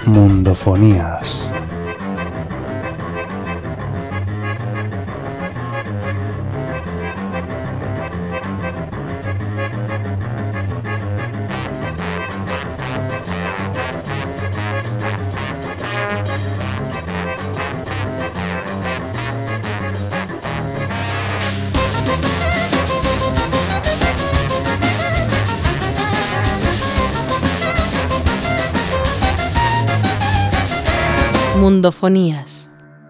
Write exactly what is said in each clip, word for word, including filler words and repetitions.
Mundofonías. Mundofonías.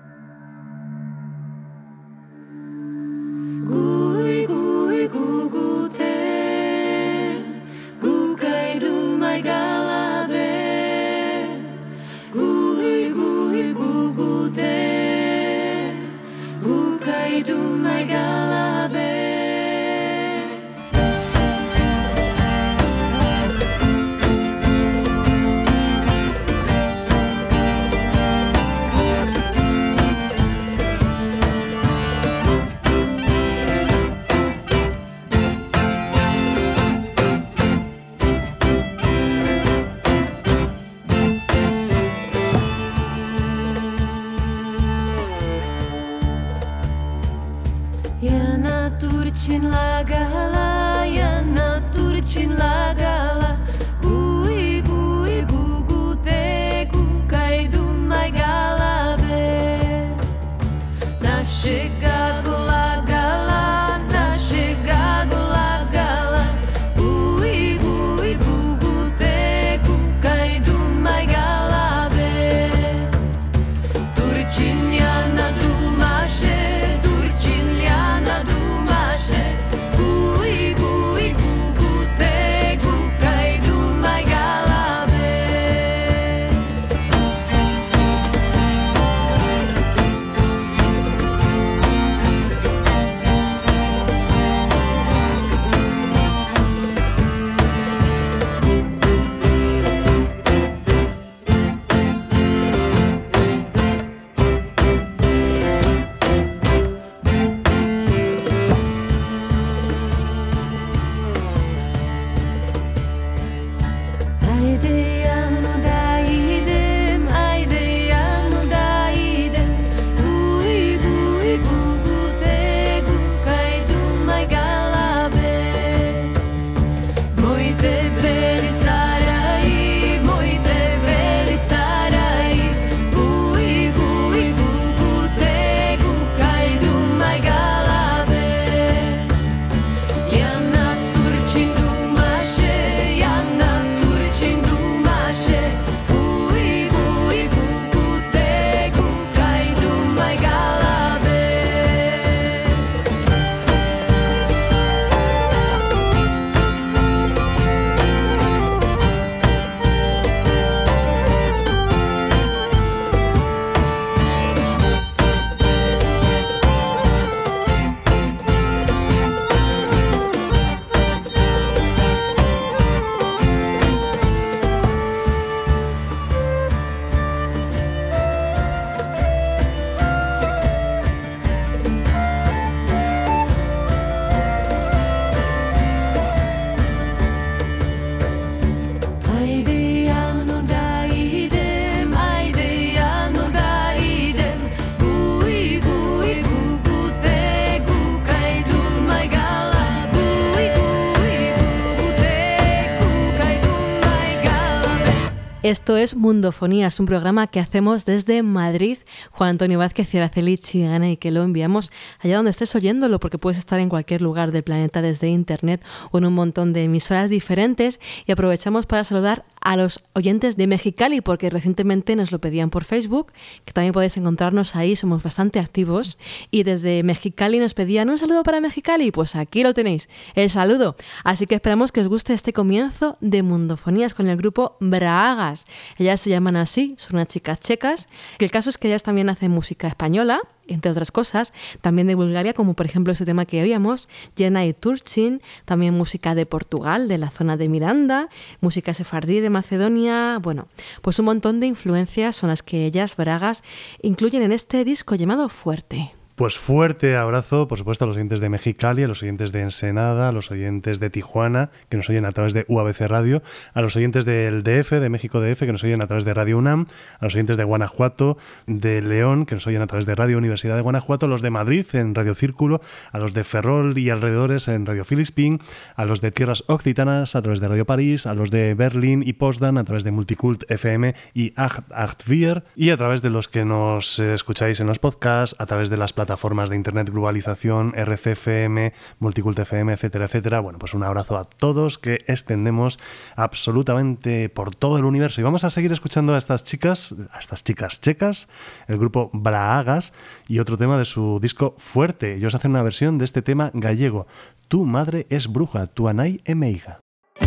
Esto es Mundofonías, un programa que hacemos desde Madrid. Juan Antonio Vázquez y Araceli Chigana, y que lo enviamos allá donde estés oyéndolo, porque puedes estar en cualquier lugar del planeta desde internet o en un montón de emisoras diferentes. Y aprovechamos para saludar a los oyentes de Mexicali, porque recientemente nos lo pedían por Facebook, que también podéis encontrarnos ahí, somos bastante activos. Y desde Mexicali nos pedían un saludo para Mexicali, pues aquí lo tenéis, el saludo. Así que esperamos que os guste este comienzo de Mundofonías con el grupo Bragas. Ellas se llaman así, son unas chicas checas, que el caso es que ellas también hacen música española, entre otras cosas, también de Bulgaria, como por ejemplo este tema que oíamos, Jena y Turchin, también música de Portugal, de la zona de Miranda, música sefardí de Macedonia, bueno, pues un montón de influencias son las que ellas, Bragas, incluyen en este disco llamado Fuerte. Pues fuerte abrazo, por supuesto, a los oyentes de Mexicali, a los oyentes de Ensenada, a los oyentes de Tijuana, que nos oyen a través de U A B C Radio, a los oyentes del D F, de México D F, que nos oyen a través de Radio UNAM, a los oyentes de Guanajuato, de León, que nos oyen a través de Radio Universidad de Guanajuato, a los de Madrid en Radio Círculo, a los de Ferrol y alrededores en Radio Filispín, a los de Tierras Occitanas a través de Radio París, a los de Berlín y Potsdam a través de Multicult F M y acht acht vier, y a través de los que nos escucháis en los podcasts, a través de las plataformas de Internet Globalización, R C F M, Multicult F M, etcétera, etcétera. Bueno, pues un abrazo a todos que extendemos absolutamente por todo el universo. Y vamos a seguir escuchando a estas chicas, a estas chicas checas, el grupo Braagas, y otro tema de su disco Fuerte. Ellos hacen una versión de este tema gallego. Tu madre es bruja, tu anai é meiga.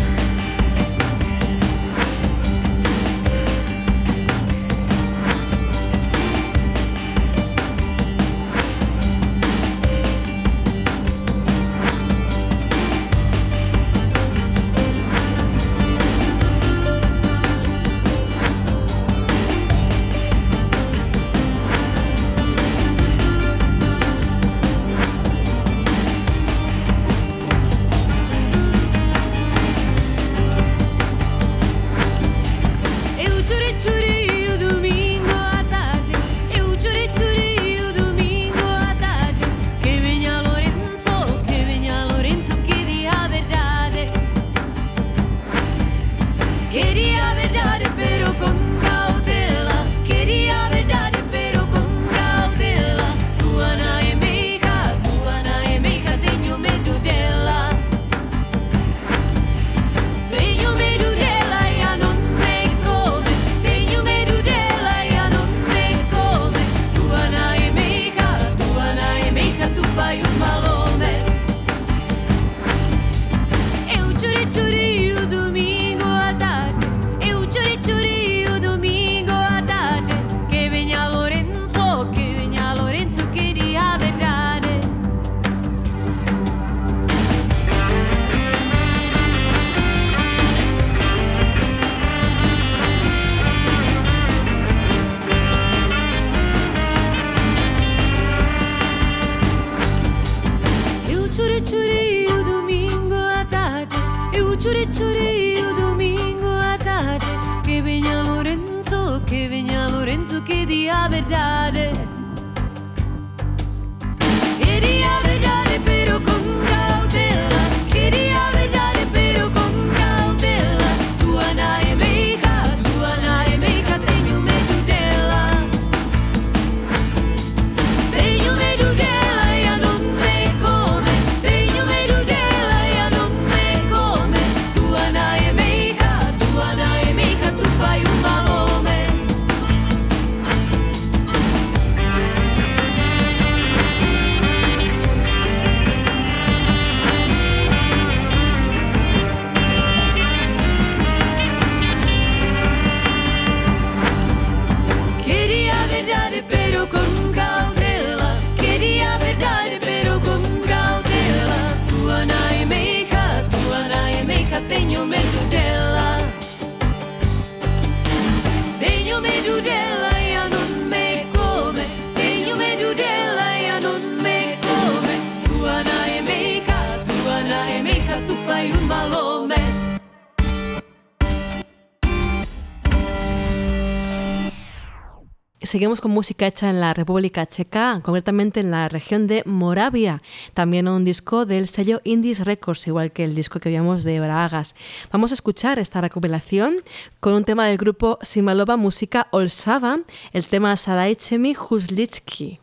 Seguimos con música hecha en la República Checa, concretamente en la región de Moravia. También un disco del sello Indies Records, igual que el disco que oíamos de Braagas. Vamos a escuchar esta recopilación con un tema del grupo Simalova Música Olsava, el tema Saraichemi Huslichki.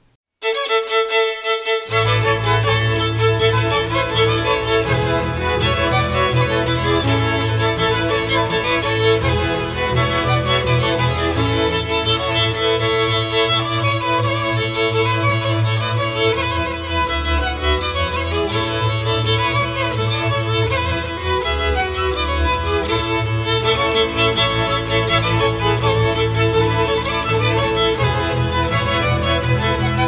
Thank you.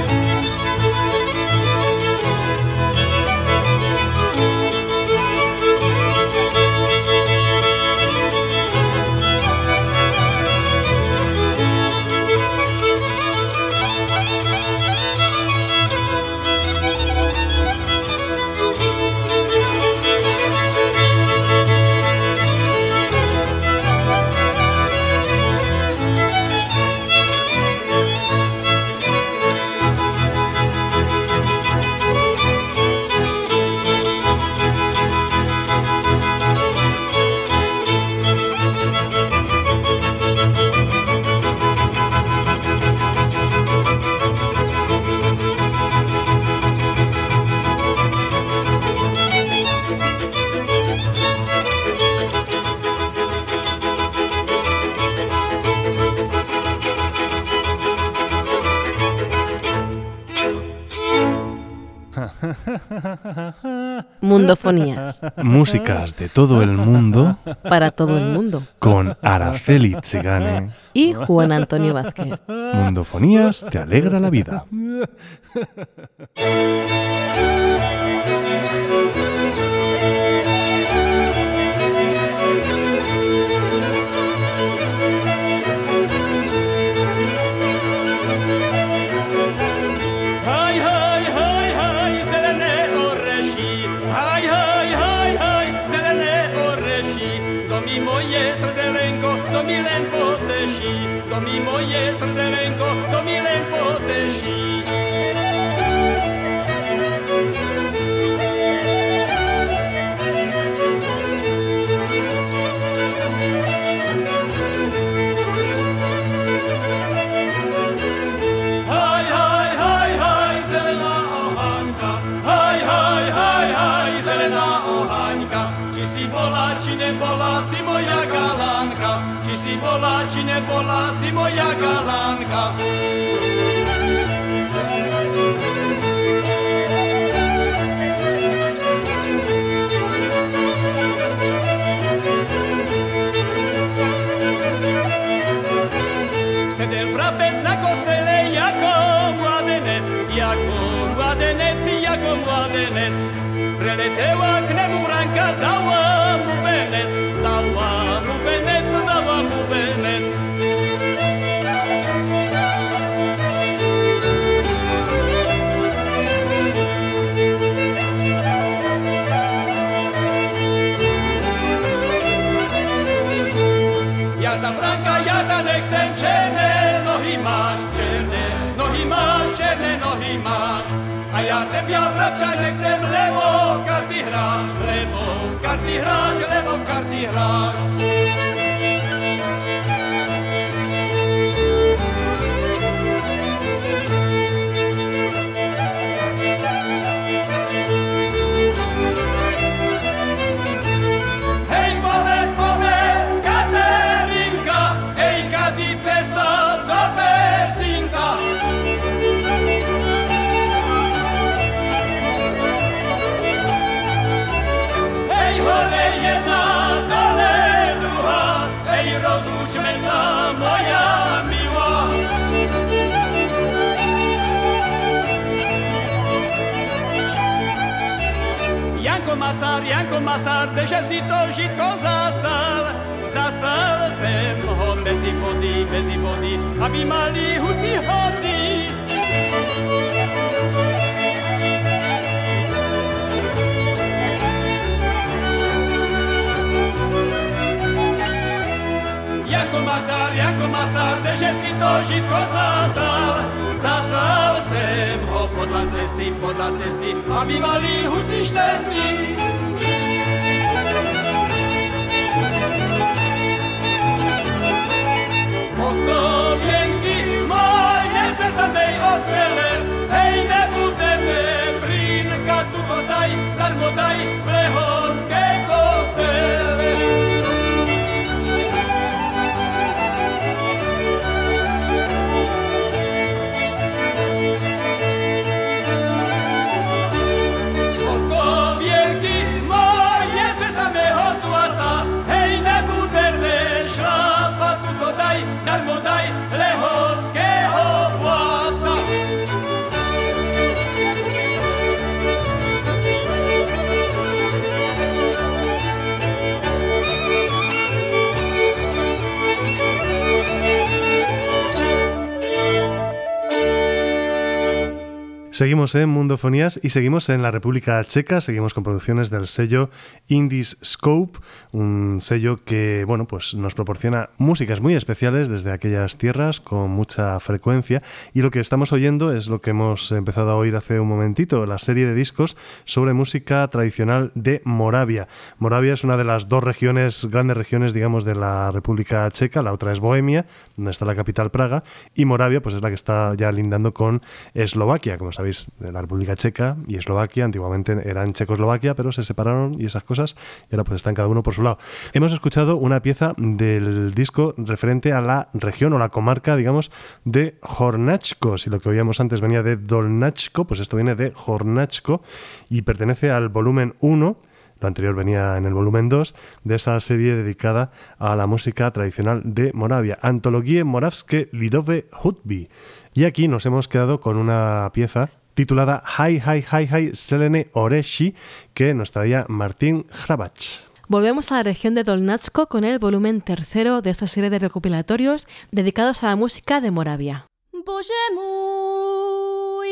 Mundofonías. Músicas de todo el mundo. Para todo el mundo. Con Araceli Chigane. Y Juan Antonio Vázquez. Mundofonías te alegra la vida. Domi moje srdelenko, to mi len poteší. Haj, haj, haj, haj, zelená oháňka. Haj, haj, haj, haj, zelená oháňka. Či si bola, či nebola, si moja galánka. Či si bola, či nebola, si moja galánka. Sedel vrabec na kostele jako mladenec, jako mladenec, jako mladenec. Preletela k nemu ranka, dala mu venec, dala mu venec, dala mu venec. Jada Franka, jada nechcem, černé nohy máš, černé nohy máš, černé nohy máš. A ja tebia vrabča nechcem, lebo v karty hráš, lebo v karty hráš, lebo v karty hráš. Hej, povedz, povedz, Katerinka, hej, kady cesta do Pezinka. Hej, hore jedna, dole druhá, hej, rozlúčme sa, moja milá. Janko Masár, Janko Masár, že si to žitko zasal, zasal sem ho mezi vody, mezi vody, aby mali husí hody. Janko Masár, Janko Masár, že si to žitko zasal, zasal sem ho podľa cesty, podľa cesty, aby mali husí šťastný. Podkovienky moje se samej ocele, hej, nebudeme brínka, tu daj, darmo daj, v Lehockej kostele. Podkovienky moje se samého zlata, hej, nebudeme šlapať, tu daj, darmo daj, Lehockého blata. Seguimos en Mundofonías y seguimos en la República Checa, seguimos con producciones del sello Indies Scope, un sello que, bueno, pues nos proporciona músicas muy especiales desde aquellas tierras con mucha frecuencia, y lo que estamos oyendo es lo que hemos empezado a oír hace un momentito, la serie de discos sobre música tradicional de Moravia. Moravia es una de las dos regiones, grandes regiones, digamos, de la República Checa, la otra es Bohemia, donde está la capital Praga, y Moravia pues es la que está ya lindando con Eslovaquia, como sabéis. sabéis, de la República Checa y Eslovaquia. Antiguamente eran Checoslovaquia, pero se separaron y esas cosas, y ahora pues están cada uno por su lado. Hemos escuchado una pieza del disco referente a la región o la comarca, digamos, de Hornacko. Si lo que oíamos antes venía de Dolnachko, pues esto viene de Hornacko y pertenece al volumen uno. Lo anterior venía en el volumen dos de esa serie dedicada a la música tradicional de Moravia, Antologie Moravské lidové hudby. Y aquí nos hemos quedado con una pieza titulada Hi Hi Hi Hi Zelene Oreši, que nos traía Martin Hrabach. Volvemos a la región de Dolnachko con el volumen tercero de esta serie de recopilatorios dedicados a la música de Moravia. Bože můj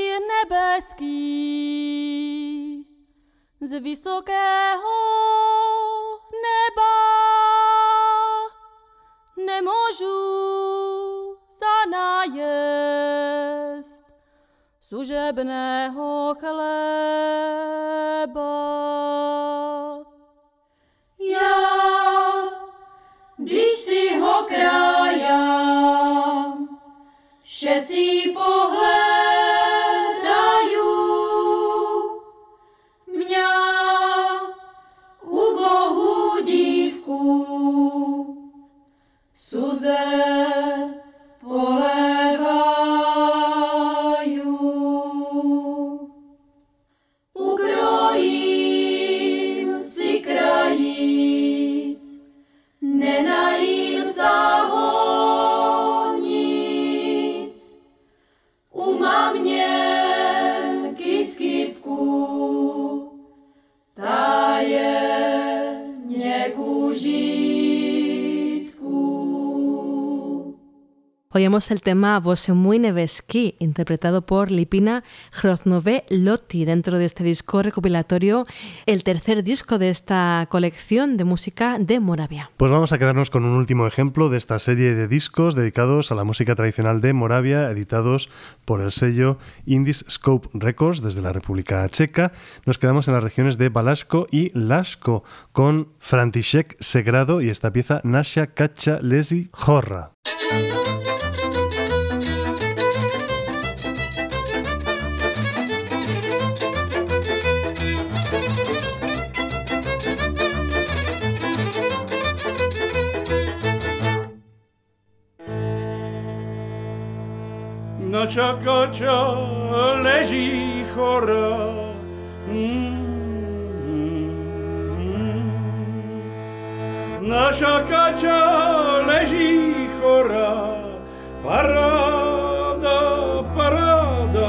nebeský, z vysokého neba nemôžu sa najesť služebného chleba. Ja, když si ho krájam, všetci pohľadajú mňa, ubohú dívku, suze polevajú. Ukrojím si krajíc, nenajím sa ho nic, umám nejaký skypku, tá je nekúžitku. Oímos el tema Bože můj nebeský, interpretado por Lipina Hroznové Lotti, dentro de este disco recopilatorio, el tercer disco de esta colección de música de Moravia. Pues vamos a quedarnos con un último ejemplo de esta serie de discos dedicados a la música tradicional de Moravia, editados por el sello Indiscope Records desde la República Checa. Nos quedamos en las regiones de Balasco y Laško con František Segrado y esta pieza Nasha Kacha Lezi Horra. Naša kača leží chora, naša kača leží chora, paráda, paráda,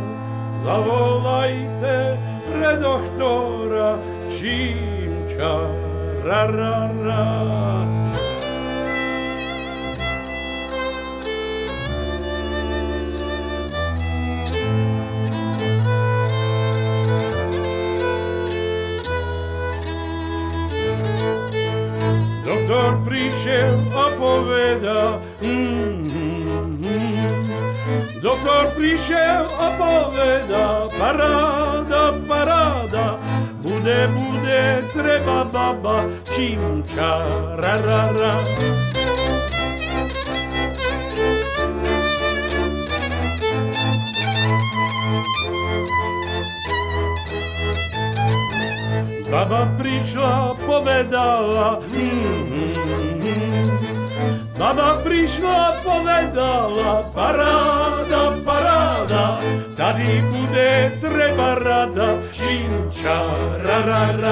zavolajte pre doktora Čímča, ra, ra, ra. Doktor prišiel a poveda, mm-hmm. Doktor prišiel a poveda, paráda, paráda, bude, bude, treba baba, Čímča, ra, ra, ra. Baba prišla, povedala, mm-hmm. Baba prišla, povedala, paráda, paráda, tady bude treba rada, Čímča, ra, ra, ra.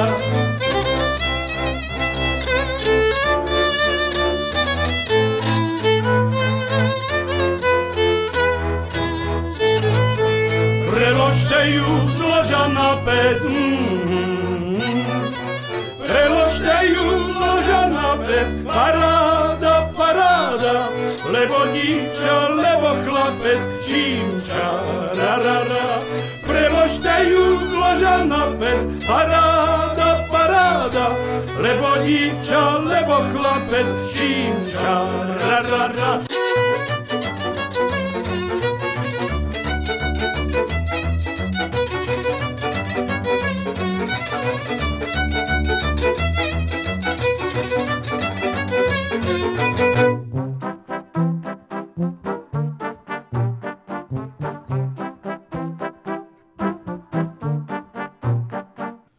Preložte ju z loža na pec, mm-hmm. Preložte ju z loža na pec, paráda, paráda, lebo dívča, lebo chlapec, Čímča, ra, ra, ra. Preložte ju z loža na pec, paráda, paráda, lebo dívča, lebo chlapec, Čímča, ra, ra, ra.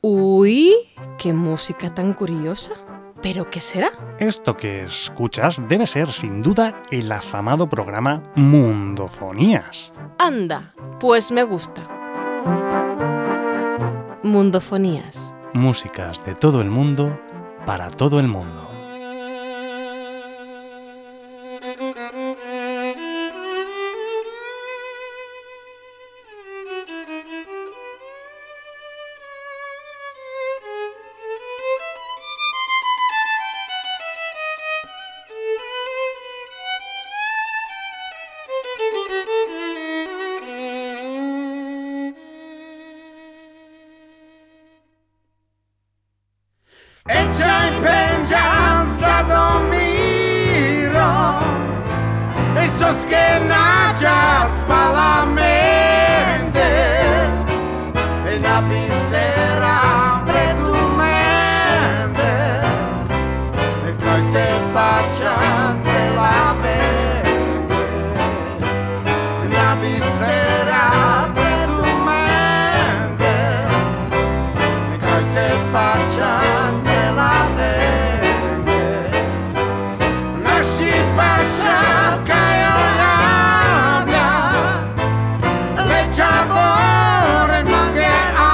Uy, qué música tan curiosa. ¿Pero qué será? Esto que escuchas debe ser, sin duda, el afamado programa Mundofonías. Anda, pues me gusta. Mundofonías. Músicas de todo el mundo, para todo el mundo. Echa y penja stato miro esos que nachas palamente en la pistera pretumente e coi te pachas de la vende en la pistera pretumente e coi te pachas de la vende nasci pachas che hablas le chavore mangue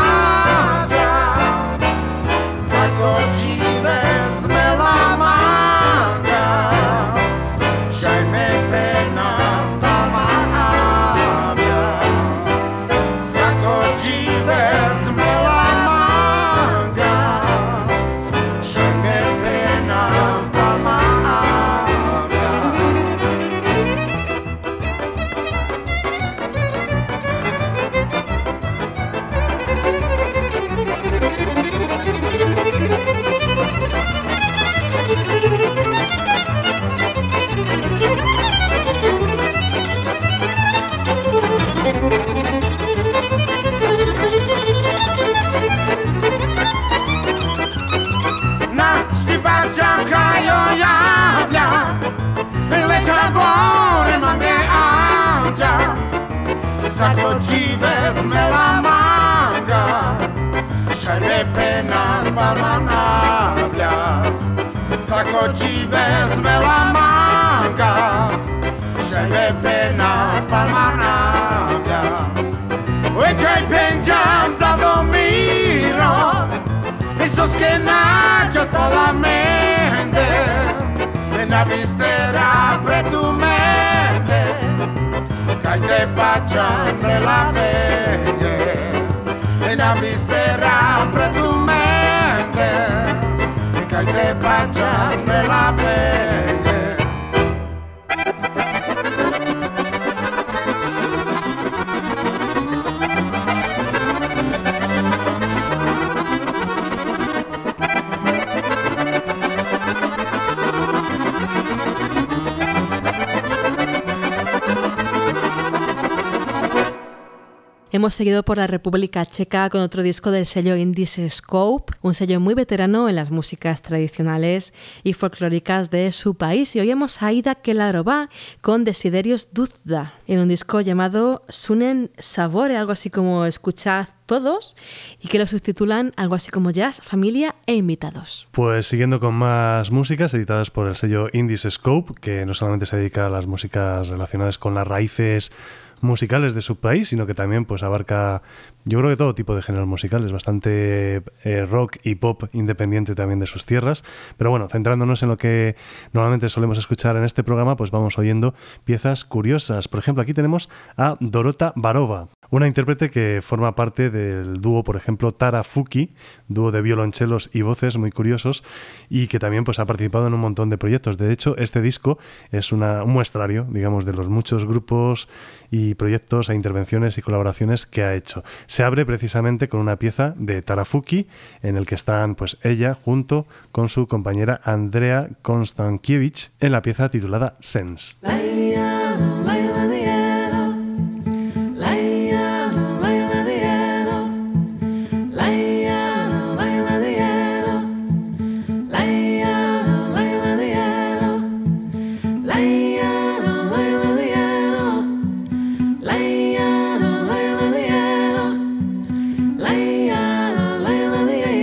ajas saco chives me la manga shai me pena palma hablas saco chives me la manga shai me pena palma hablas. Nasci pachan cayo y hablas le chavore mangue anchas saco chives me la manga shai me pena palma hablas saco chives me la manga shai me pena palma hablas echa y penjas da domiro esos que nachas hasta la mente en la vistera pretumente cae te pachas entre la vende en la vistera pretumente cae te pachas entre la vende. Hemos seguido por la República Checa con otro disco del sello Indiscope, un sello muy veterano en las músicas tradicionales y folclóricas de su país. Y hoy hemos a Aida Kelarova con Desiderios Duzda, en un disco llamado Sunen Savore, algo así como Escuchad Todos, y que lo subtitulan algo así como Jazz, Familia e Invitados. Pues siguiendo con más músicas editadas por el sello Indiscope, que no solamente se dedica a las músicas relacionadas con las raíces musicales de su país, sino que también pues abarca, yo creo que todo tipo de géneros musicales, bastante eh, rock y pop independiente también de sus tierras. Pero bueno, centrándonos en lo que normalmente solemos escuchar en este programa, pues vamos oyendo piezas curiosas. Por ejemplo, aquí tenemos a Dorota Barova, una intérprete que forma parte del dúo, por ejemplo, Tara Fuki, dúo de violonchelos y voces muy curiosos, y que también pues ha participado en un montón de proyectos. De hecho, este disco es una, un muestrario, digamos, de los muchos grupos y proyectos e intervenciones y colaboraciones que ha hecho. Se abre precisamente con una pieza de Tara Fuki, en el que están pues ella junto con su compañera Andrea Konstankiewicz en la pieza titulada Sense. La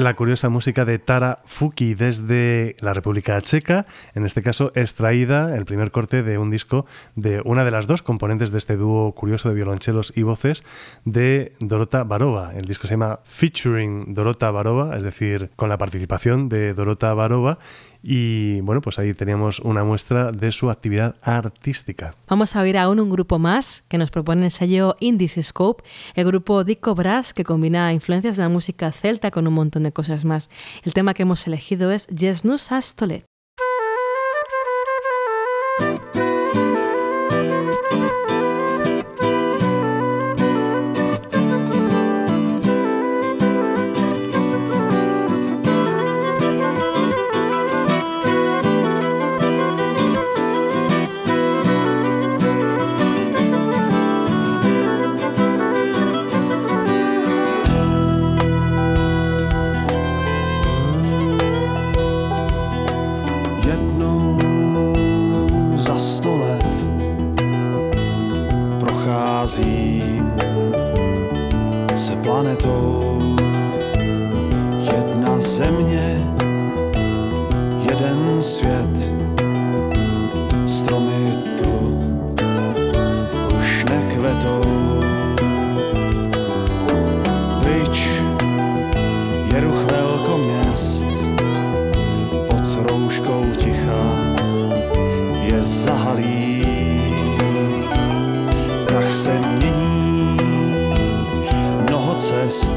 la curiosa música de Tara Fuki desde la República Checa, en este caso extraída el primer corte de un disco de una de las dos componentes de este dúo curioso de violonchelos y voces de Dorota Barova. El disco se llama Featuring Dorota Barova, es decir, con la participación de Dorota Barova. Y bueno, pues ahí teníamos una muestra de su actividad artística. Vamos a oír aún un grupo más que nos propone el sello Indiscope, el grupo Dico Brass, que combina influencias de la música celta con un montón de cosas más. El tema que hemos elegido es Jesnus Astolet. Se planetou jedna země, jeden svět. Stromy tu už nekvetou. Pryč je ruch velkoměst, pod rouškou ticha je zahalý. Strach se mění, mnoho cest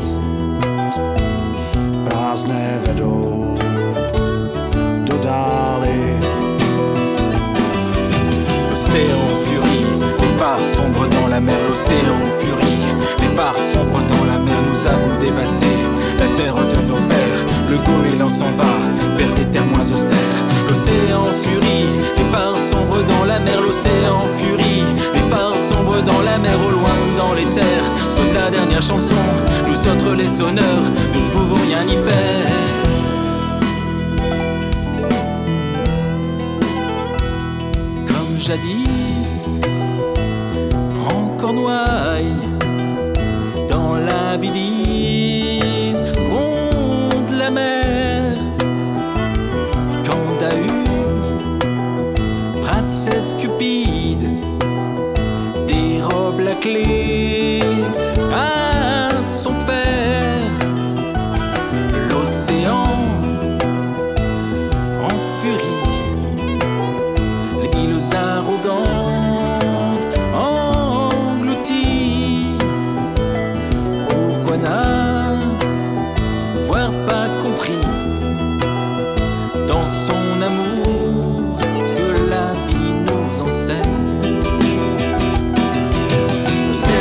prázdné vedou do dály. L'océan furie, les phares sombres dans la mer. L'océan furie, les phares sombres dans la mer. Nous avons dévasté la terre de nos pères. Le goéland s'en va vers des terres moins austères. L'océan furie, les phares sombres dans la mer. L'océan furie, les phares sombres dans la mer. Au loin dans les terres sonne la dernière chanson. Nous autres les sonneurs, nous ne pouvons rien y faire. Comme jadis, en Cornouailles, dans la Billise, gronde la mer. Candahu, princesse Cupide, dérobe la clé à son père. L'océan en furie, les villes arrogantes englouties. Pourquoi n'avoir pas compris dans son amour ce que la vie nous enseigne?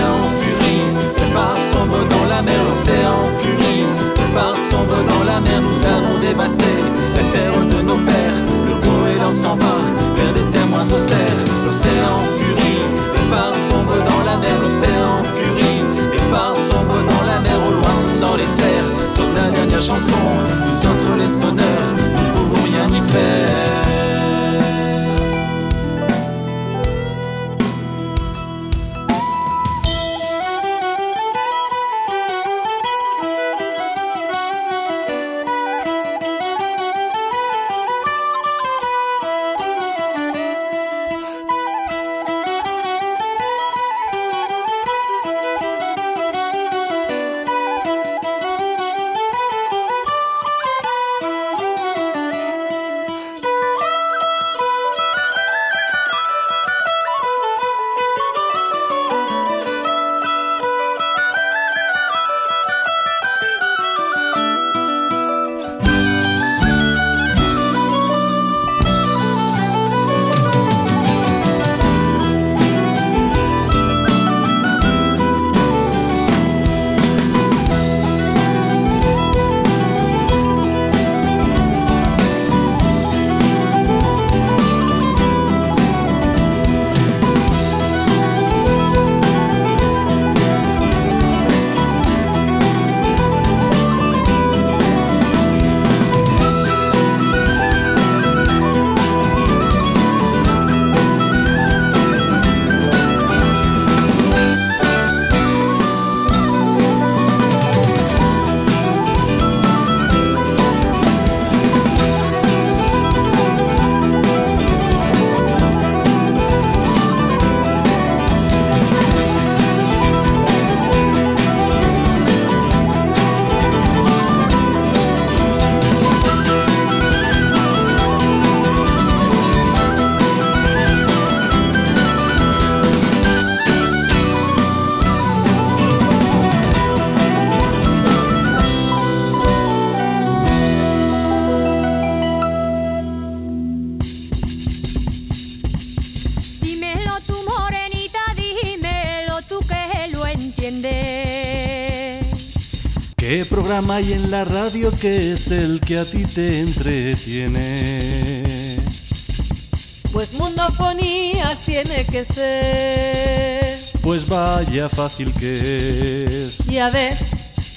¿Qué programa hay en la radio que es el que a ti te entretiene? Pues Mundofonías tiene que ser. Pues vaya fácil que es. Ya ves.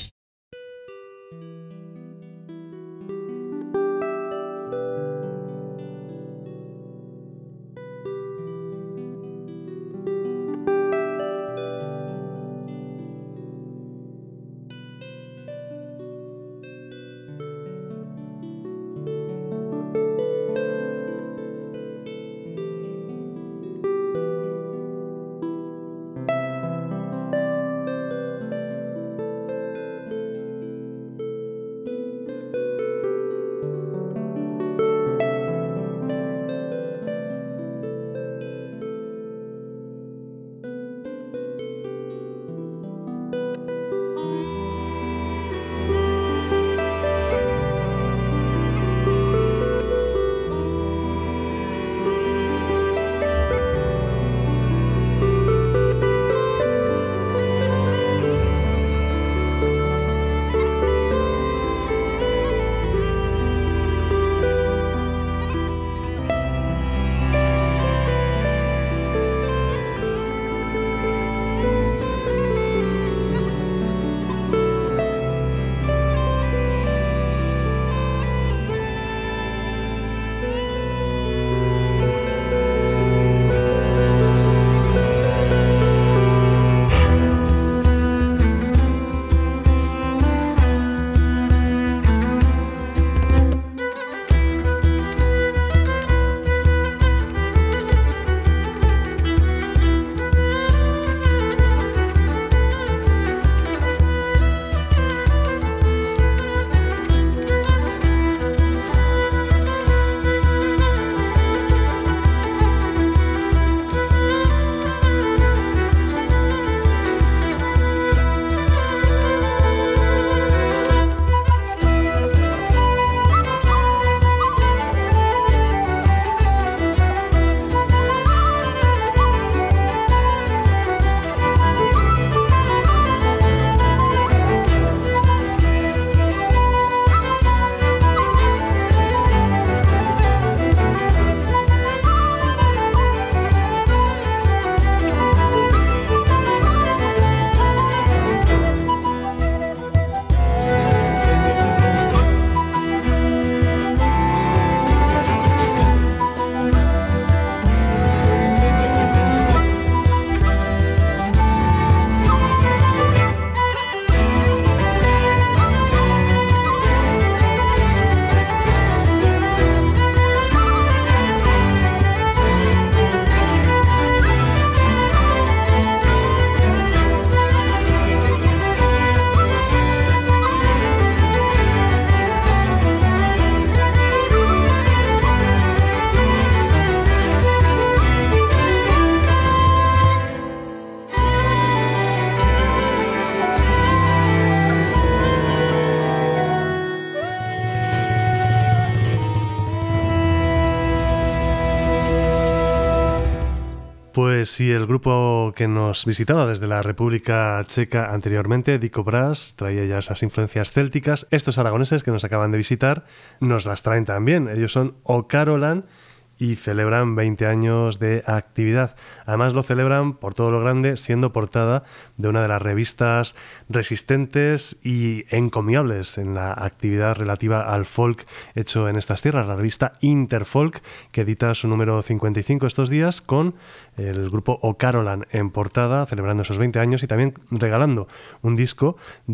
Pues sí, el grupo que nos visitaba desde la República Checa anteriormente, Dico Brass, traía ya esas influencias célticas. Estos aragoneses que nos acaban de visitar nos las traen también. Ellos son O Carolan y celebran veinte años de actividad. Además lo celebran por todo lo grande, siendo portada de una de las revistas resistentes y encomiables en la actividad relativa al folk hecho en estas tierras, la revista Interfolk, que edita su número cincuenta y cinco estos días con el grupo O Carolan en portada, celebrando esos veinte años y también regalando un disco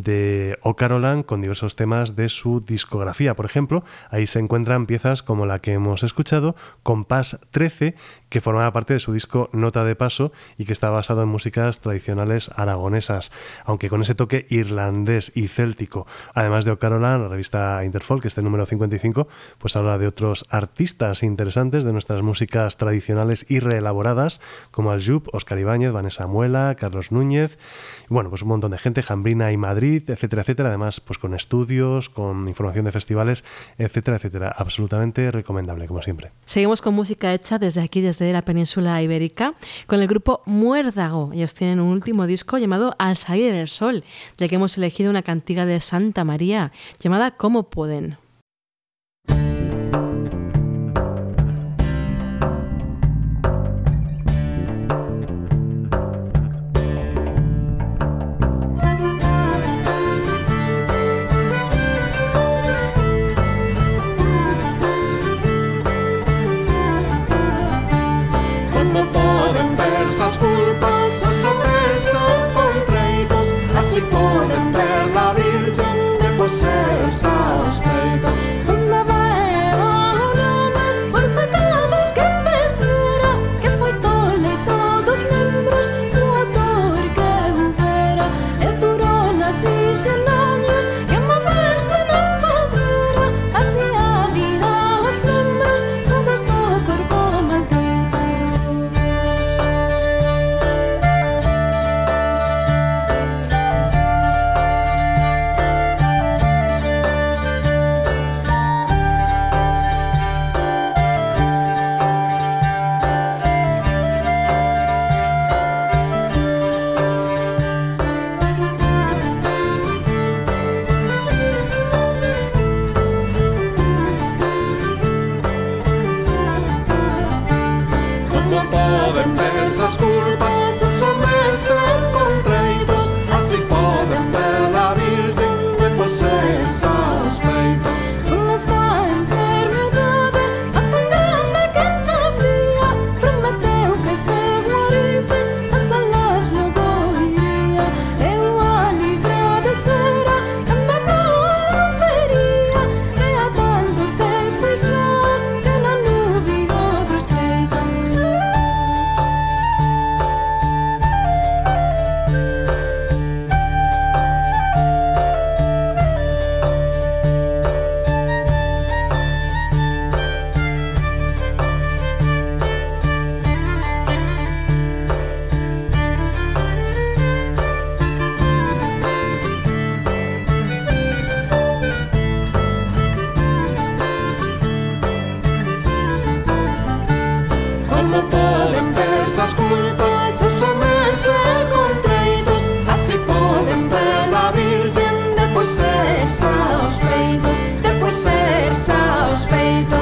de O Carolan con diversos temas de su discografía. Por ejemplo, ahí se encuentran piezas como la que hemos escuchado, Compás trece, que formaba parte de su disco Nota de Paso y que está basado en músicas tradicionales aragonesas, aunque con ese toque irlandés y céltico. Además de O Carolan, la revista Interfolk, este número cincuenta y cinco, pues habla de otros artistas interesantes de nuestras músicas tradicionales y reelaboradas, como Aljub, Óscar Ibáñez, Vanessa Muela, Carlos Núñez, y bueno, pues un montón de gente, Jambrina y Madrid, etcétera, etcétera. Además, pues con estudios, con información de festivales, etcétera, etcétera. Absolutamente recomendable, como siempre. Seguimos con música hecha desde aquí, desde la península ibérica, con el grupo Muérdago. Ellos tienen un último disco llamado Al salir el sol, del que hemos elegido una cantiga de Santa María llamada ¿Cómo pueden? No poden ver esas culpas, los hombres ser contreitos, así poden ver la Virgen de por ser os feitos. Onde vai o nome por pecados que fixera, que foi tole todos membros do autor que o fera, e durou nas vixen años que moverse non podera, así había os membros todos do corpo maltreito. No poden ver esas culpas, los hombres ser contreitos, así poden ver la Virgen de por ser os feitos. Esta enfermedade a tan grande que había, prometeu que se morisse, a salas logo iría, eu a libra de cera, en mamá feria, e a tantos te fuixeu, que non hubi outros peitos. Como poden ver esas culpas, los hombres ser contreitos, así poden ver la Virgen de por ser os feitos, de por ser os feitos.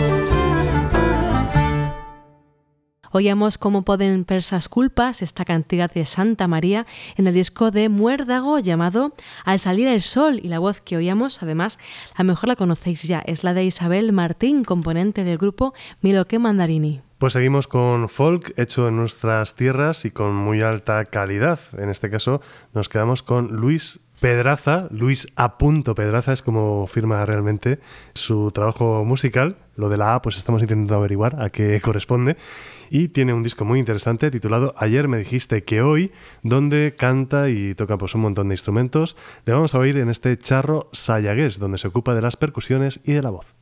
Oíamos Cómo pueden persas culpas, esta cantiga de Santa María, en el disco de Muérdago llamado Al salir el sol, y la voz que oíamos, además, a lo mejor la conocéis ya, es la de Isabel Martín, componente del grupo Miloque Mandarini. Pues seguimos con folk hecho en nuestras tierras y con muy alta calidad. En este caso nos quedamos con Luis Pedraza. Luis A. Pedraza es como firma realmente su trabajo musical. Lo de la A pues estamos intentando averiguar a qué corresponde. Y tiene un disco muy interesante titulado Ayer me dijiste que hoy, donde canta y toca pues un montón de instrumentos. Le vamos a oír en este charro sayagués, donde se ocupa de las percusiones y de la voz.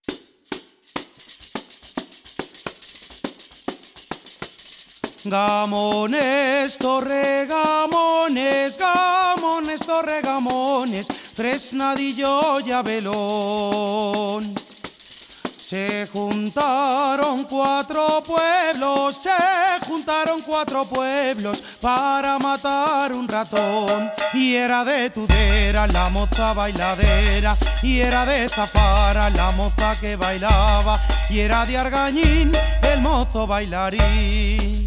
Gamones, torregamones, gamones, torregamones, Fresnadillo y Abelón. Se juntaron cuatro pueblos, se juntaron cuatro pueblos para matar un ratón. Y era de Tudera la moza bailadera, y era de Zafara la moza que bailaba, y era de Argañín el mozo bailarín.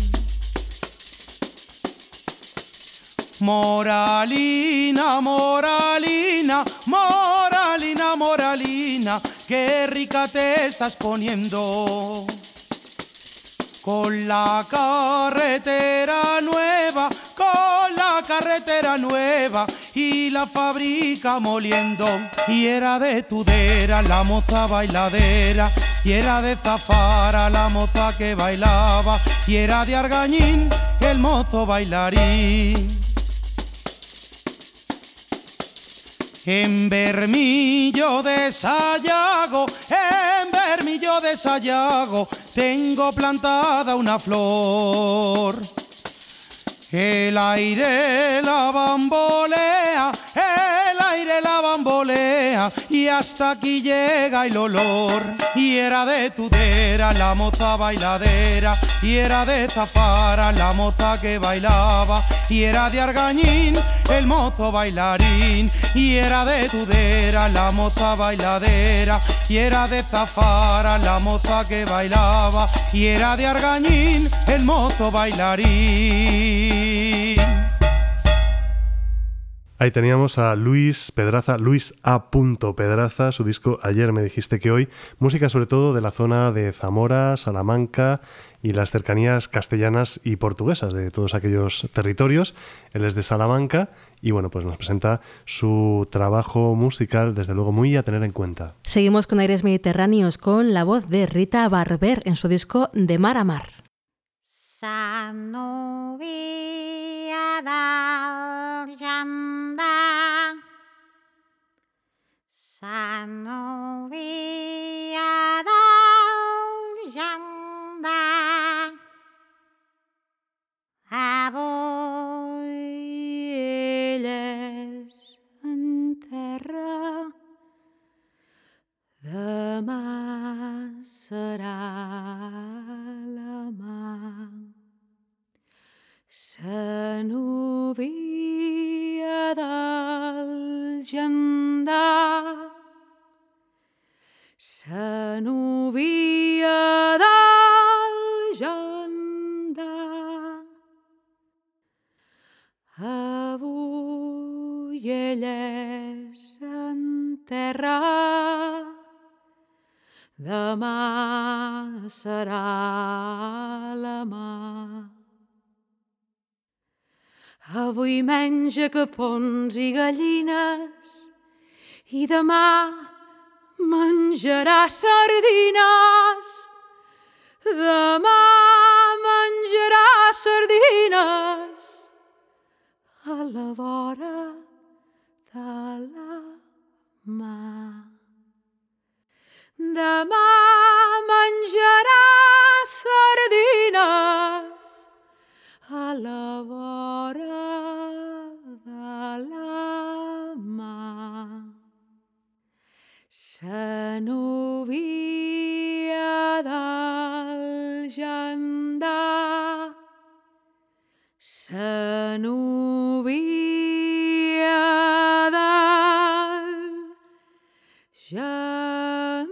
Moralina, moralina, moralina, moralina, qué rica te estás poniendo. Con la carretera nueva, con la carretera nueva y la fábrica moliendo. Y era de Tudera la moza bailadera, y era de Zafara la moza que bailaba, y era de Argañín el mozo bailarín. En Bermillo de Sayago, en Bermillo de Sayago, tengo plantada una flor. El aire la bambolea, el aire la bambolea y hasta aquí llega el olor. Y era de Tudera la moza bailadera, y era de Zafara la moza que bailaba, y era de Argañín el mozo bailarín, y era de Tudera la moza bailadera, y era de Zafara la moza que bailaba, y era de Argañín el mozo bailarín. Ahí teníamos a Luis Pedraza, Luis A. Pedraza, su disco Ayer me dijiste que hoy, música sobre todo de la zona de Zamora, Salamanca y las cercanías castellanas y portuguesas de todos aquellos territorios. Él es de Salamanca y bueno, pues nos presenta su trabajo musical, desde luego muy a tener en cuenta. Seguimos con aires mediterráneos con la voz de Rita Barber en su disco De Mar a Mar. Sant novia del Jandà, Sant novia del Jandà, avui ella és en terra, demà serà la mà. La novia del Jandà, la novia del Jandà, avui ella és en terra, demà serà la mà. Avui menja capons i gallines i demà menjarà sardines. Demà menjarà sardines a la vora de la mà. Demà menjarà sardines a la vora de la mà. La novia del Jandà, la novia del Jandà.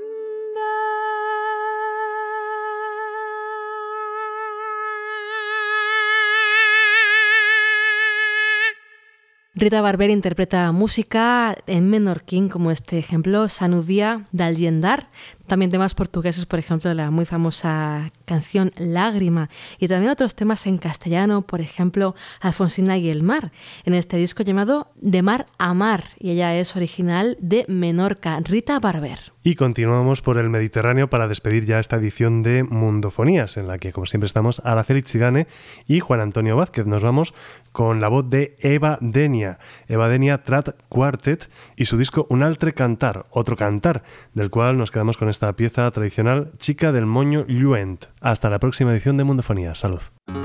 Rita Barber interpreta música en menorquín, como este ejemplo, Sa novia del Jandà. También temas portugueses, por ejemplo, la muy famosa canción Lágrima. Y también otros temas en castellano, por ejemplo, Alfonsina y el mar, en este disco llamado De Mar a Mar. Y ella es original de Menorca, Rita Barber. Y continuamos por el Mediterráneo para despedir ya esta edición de Mundofonías, en la que, como siempre, estamos Araceli Chigane y Juan Antonio Vázquez. Nos vamos con la voz de Eva Denia, Eva Denia Trat Quartet y su disco Un altre cantar, otro cantar, del cual nos quedamos con esta pieza tradicional, Chica del Moño Lluent. Hasta la próxima edición de Mundofonías. Salud.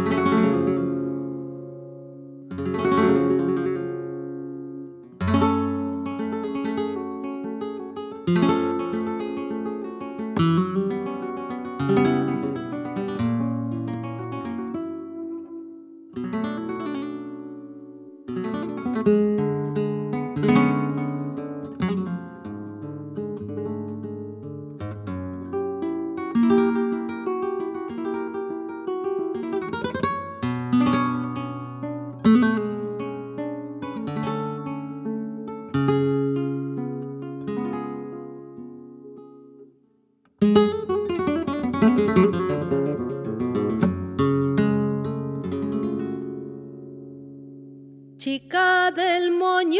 Chica del moño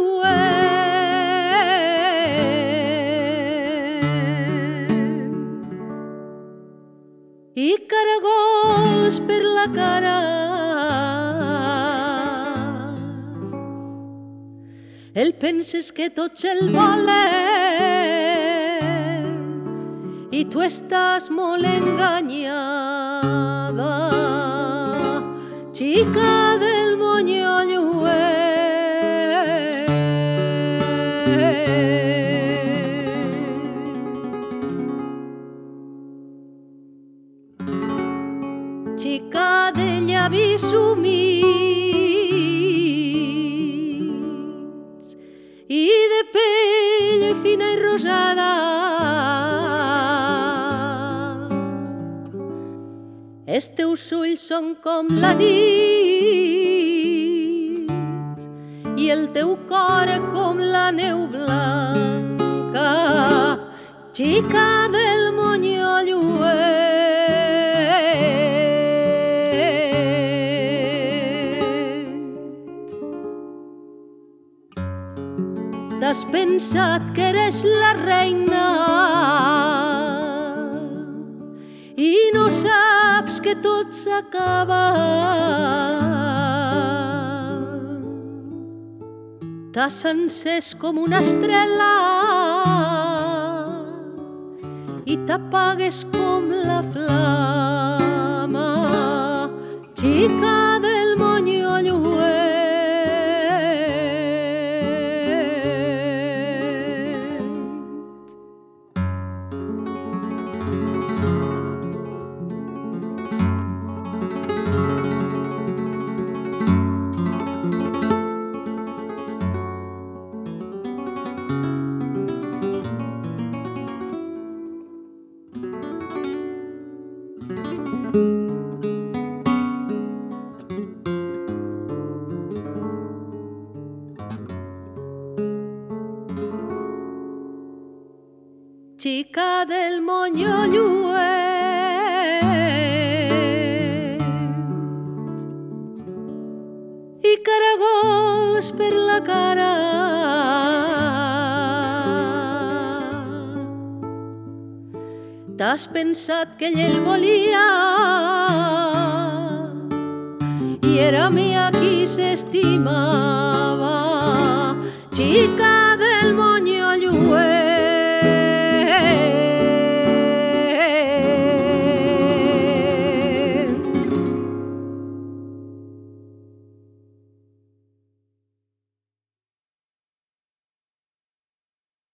lluent i caragols per la cara, el penses que tots el volen i tu estàs molt enganyada. Chica del moño lluent, xica de llavis humits i de pell fina i rosada. Els teus ulls són com la nit i el teu cor com la neu blanca, xica del Monyolluet. T'has pensat que eres la reina i no saps que tot s'acaba. T'has encès com una estrella i t'apagues com la flama, xica del Monyolluet. Xica del Monyolluet i caragols per la cara. T'has pensat que ell el volia i era mia qui s'estimava, xica